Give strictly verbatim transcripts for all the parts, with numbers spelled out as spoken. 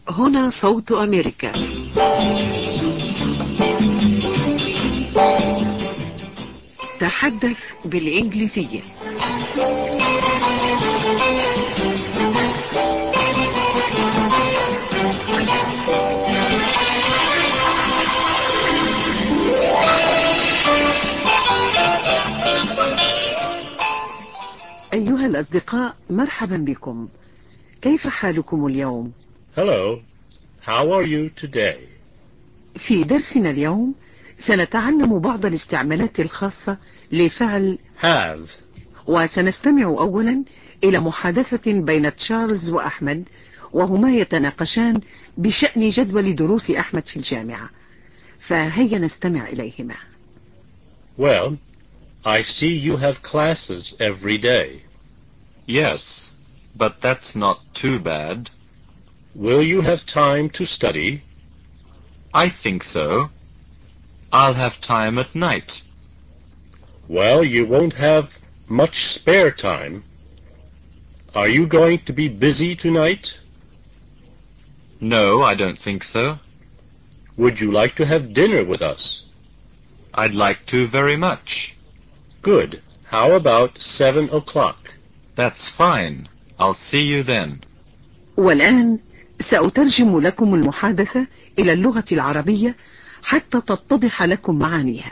هنا صوت أمريكا. تحدث بالإنجليزية. أيها الأصدقاء، مرحبا بكم. كيف حالكم اليوم؟ Hello. How are you today? في درسنا اليوم سنتعلم بعض الاستعمالات الخاصة لفعل Have. وسنستمع أولا إلى محادثة بين تشارلز وأحمد، وهما يتناقشان بشأن جدول دروس أحمد في الجامعة. فهيا نستمع إليهما. Well, I see you have classes every day. Yes, but that's not too bad. Will you have time to study? I think so. I'll have time at night. Well, you won't have much spare time. Are you going to be busy tonight? No, I don't think so. Would you like to have dinner with us? I'd like to very much. Good. How about seven o'clock? That's fine. I'll see you then. والآن سأترجم لكم المحادثة إلى اللغة العربية حتى تتضح لكم معانيها.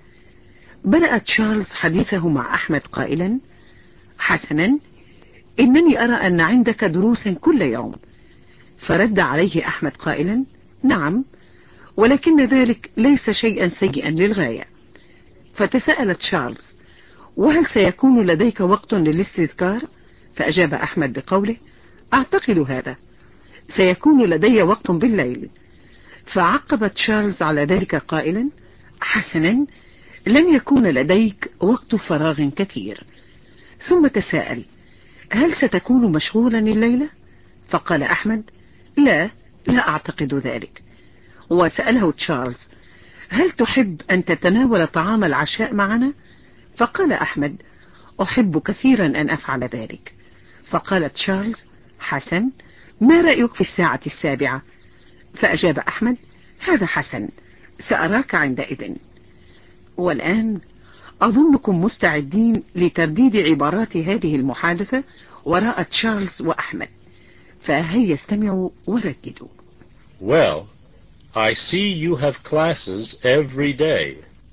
بدأ تشارلز حديثه مع أحمد قائلا: حسنا، إنني أرى أن عندك دروسا كل يوم. فرد عليه أحمد قائلا: نعم، ولكن ذلك ليس شيئا سيئا للغاية. فتساءل تشارلز: وهل سيكون لديك وقت للاستذكار؟ فأجاب أحمد بقوله: أعتقد هذا، سيكون لدي وقت بالليل. فعقب تشارلز على ذلك قائلا: حسنا، لن يكون لديك وقت فراغ كثير. ثم تساءل: هل ستكون مشغولا الليلة؟ فقال أحمد: لا، لا أعتقد ذلك. وسأله تشارلز: هل تحب أن تتناول طعام العشاء معنا؟ فقال أحمد: أحب كثيرا أن أفعل ذلك. فقال تشارلز: حسن، ما رأيك في الساعة السابعة؟ فأجاب أحمد: هذا حسن، سأراك عندئذ. والآن أظنكم مستعدين لترديد عبارات هذه المحادثة وراء تشارلز وأحمد، فهيا استمعوا ورددوا. Well, I see you have classes every day.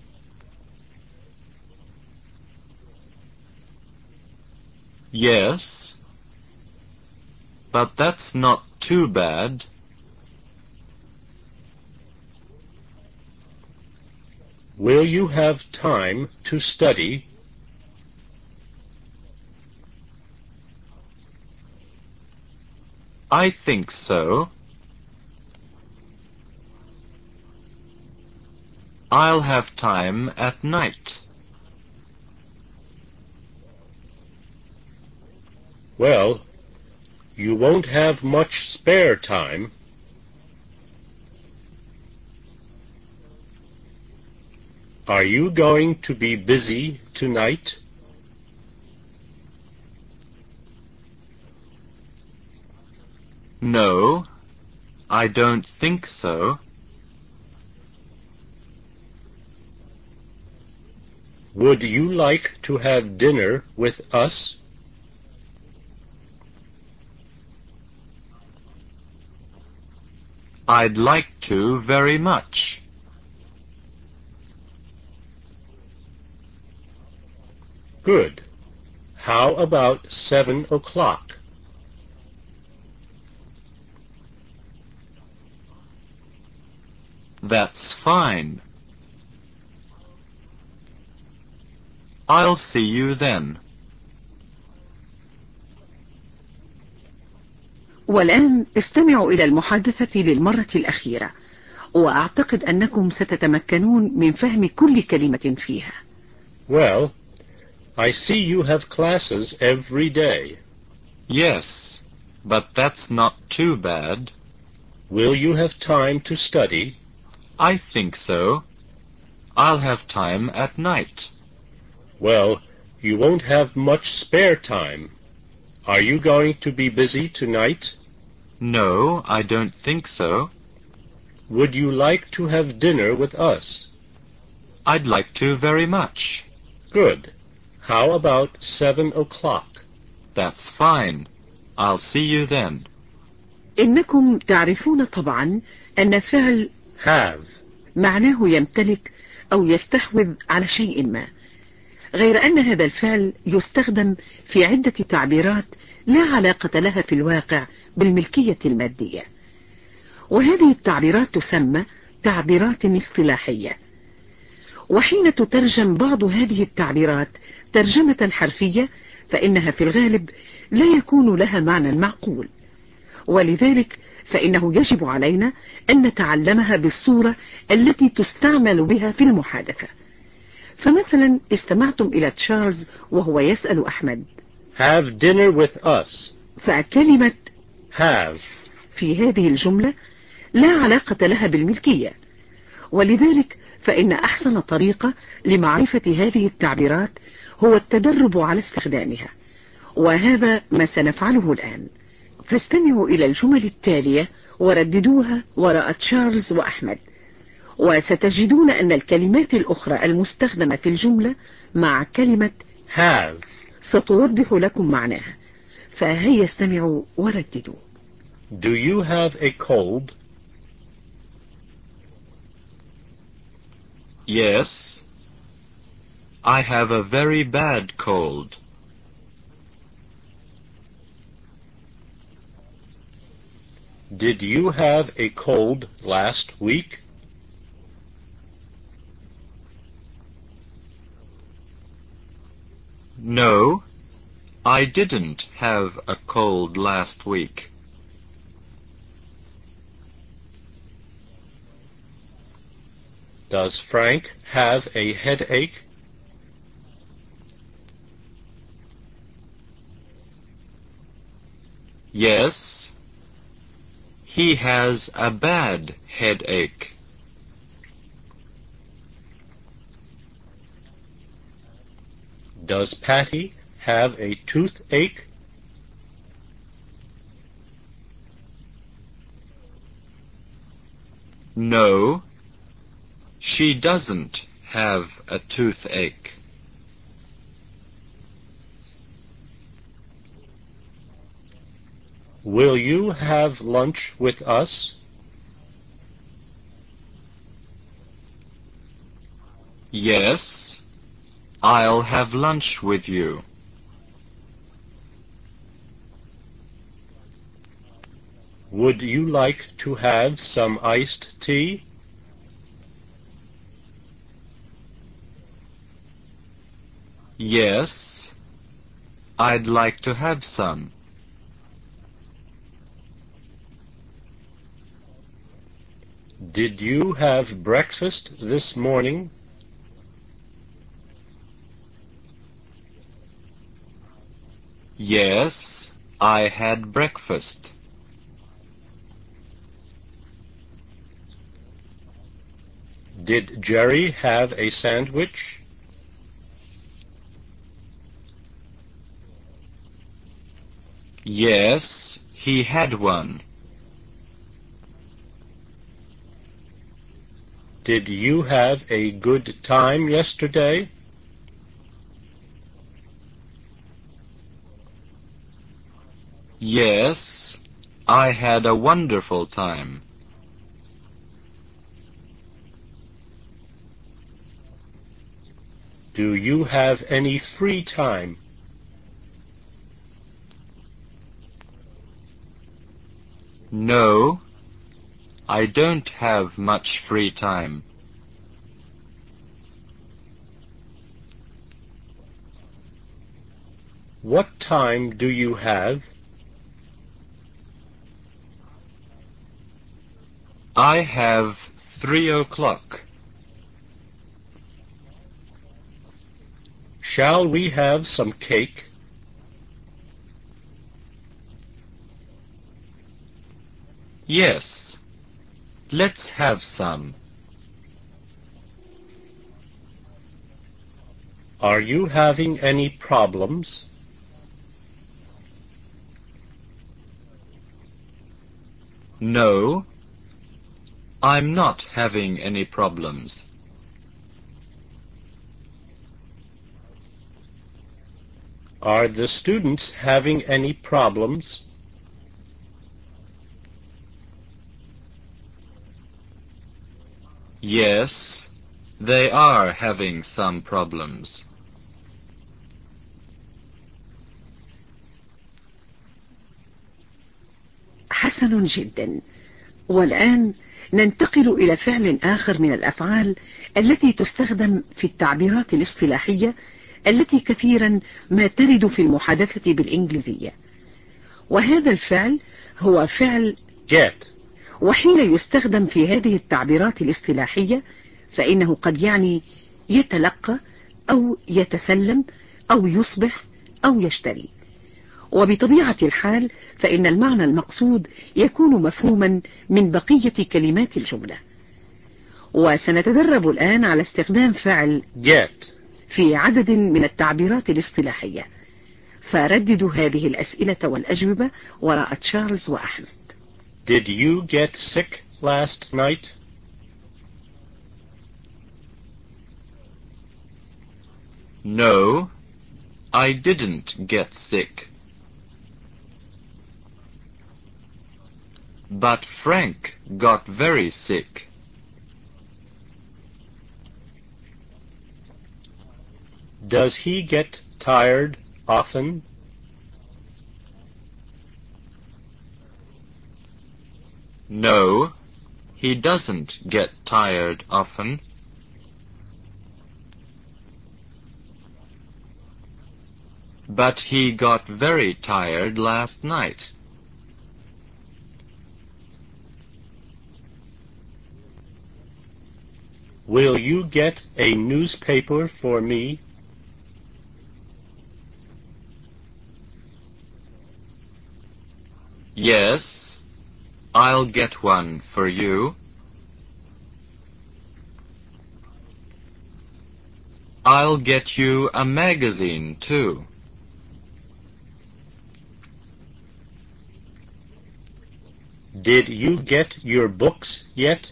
Yes, but that's not too bad. Will you have time to study? I think so. I'll have time at night. Well, you won't have much spare time. Are you going to be busy tonight? No, I don't think so. Would you like to have dinner with us? I'd like to very much. Good. How about seven o'clock? That's fine. I'll see you then. والآن استمعوا إلى المحادثة للمرة الأخيرة، وأعتقد أنكم ستتمكنون من فهم كل كلمة فيها. Well, I see you have classes every day. Yes, but that's not too bad. Will you have time to study? I think so. I'll have time at night. Well, you won't have much spare time. Are you going to be busy tonight? No, I don't think so. Would you like to have dinner with us? I'd like to very much. Good. How about seven o'clock? That's fine. I'll see you then. إنكم تعرفون طبعا أن فعل Have. معناه يمتلك أو يستحوذ على شيء ما، غير أن هذا الفعل يستخدم في عدة تعبيرات لا علاقة لها في الواقع بالملكية المادية، وهذه التعبيرات تسمى تعبيرات اصطلاحية. وحين تترجم بعض هذه التعبيرات ترجمة حرفية فإنها في الغالب لا يكون لها معنى معقول، ولذلك فإنه يجب علينا أن نتعلمها بالصورة التي تستعمل بها في المحادثة. فمثلا استمعتم إلى تشارلز وهو يسأل أحمد Have dinner with us. فكلمة Have. في هذه الجملة لا علاقة لها بالملكية، ولذلك فإن أحسن طريقة لمعرفة هذه التعبيرات هو التدرب على استخدامها، وهذا ما سنفعله الآن. فاستمعوا إلى الجمل التالية ورددوها وراء تشارلز وأحمد، وستجدون أن الكلمات الأخرى المستخدمة في الجملة مع كلمة Have. ستوضح لكم معناها. فهيا استمعوا ورددوا. Do you have a cold? Yes. I have a very bad cold. Did you have a cold last week? No, I didn't have a cold last week. Does Frank have a headache? Yes, he has a bad headache. Does Patty have a toothache? No, she doesn't have a toothache. Will you have lunch with us? Yes, I'll have lunch with you. Would you like to have some iced tea? Yes, I'd like to have some. Did you have breakfast this morning? Yes, I had breakfast. Did Jerry have a sandwich? Yes, he had one. Did you have a good time yesterday? Yes, I had a wonderful time. Do you have any free time? No, I don't have much free time. What time do you have? I have three o'clock. Shall we have some cake? Yes, let's have some. Are you having any problems? No, I'm not having any problems. Are the students having any problems? Yes, they are having some problems. حسن جدا. والآن ننتقل إلى فعل آخر من الأفعال التي تستخدم في التعبيرات الاصطلاحية التي كثيرا ما ترد في المحادثة بالإنجليزية، وهذا الفعل هو فعل get. وحين يستخدم في هذه التعبيرات الاصطلاحية فإنه قد يعني يتلقى أو يتسلم أو يصبح أو يشتري، وبطبيعة الحال فإن المعنى المقصود يكون مفهوما من بقية كلمات الجملة. وسنتدرب الآن على استخدام فعل get في عدد من التعبيرات الاصطلاحية، فرددوا هذه الأسئلة والأجوبة وراء تشارلز وأحمد. Did you get sick last night? No, I didn't get sick. But Frank got very sick. Does he get tired often? No, he doesn't get tired often. But he got very tired last night. Will you get a newspaper for me? Yes, I'll get one for you. I'll get you a magazine, too. Did you get your books yet?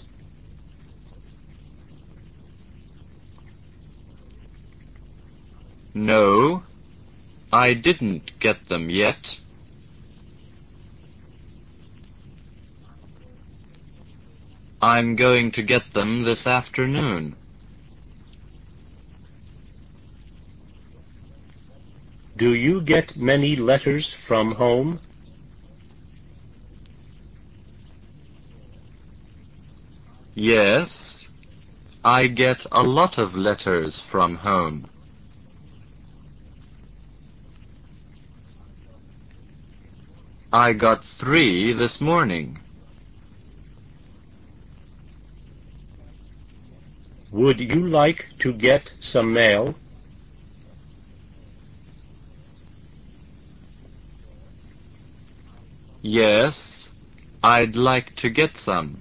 No, I didn't get them yet. I'm going to get them this afternoon. Do you get many letters from home? Yes, I get a lot of letters from home. I got three this morning. Would you like to get some mail? Yes, I'd like to get some.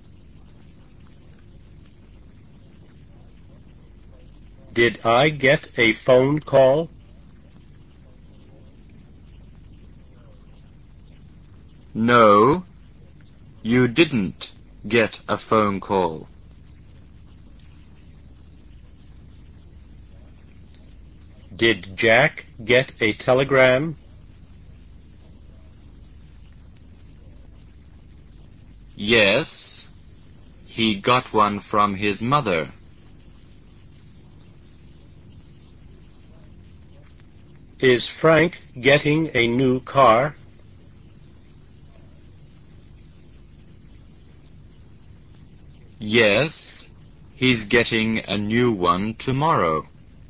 Did I get a phone call? No, you didn't get a phone call. Did Jack get a telegram? Yes, he got one from his mother. Is Frank getting a new car? Yes, he's getting a new one tomorrow.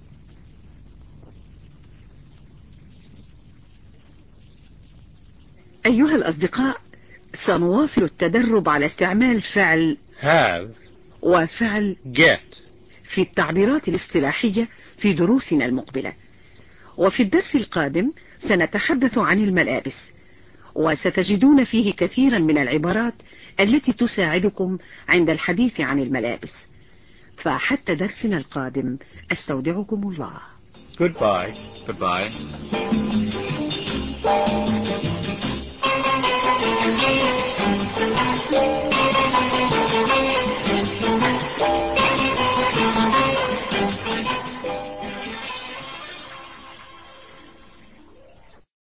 أيها الأصدقاء، سنواصل التدرب على استعمال فعل have وفعل get في التعبيرات الاصطلاحية في دروسنا المقبلة. وفي الدرس القادم سنتحدث عن الملابس، وستجدون فيه كثيرا من العبارات التي تساعدكم عند الحديث عن الملابس. فحتى درسنا القادم أستودعكم الله. Goodbye. Goodbye.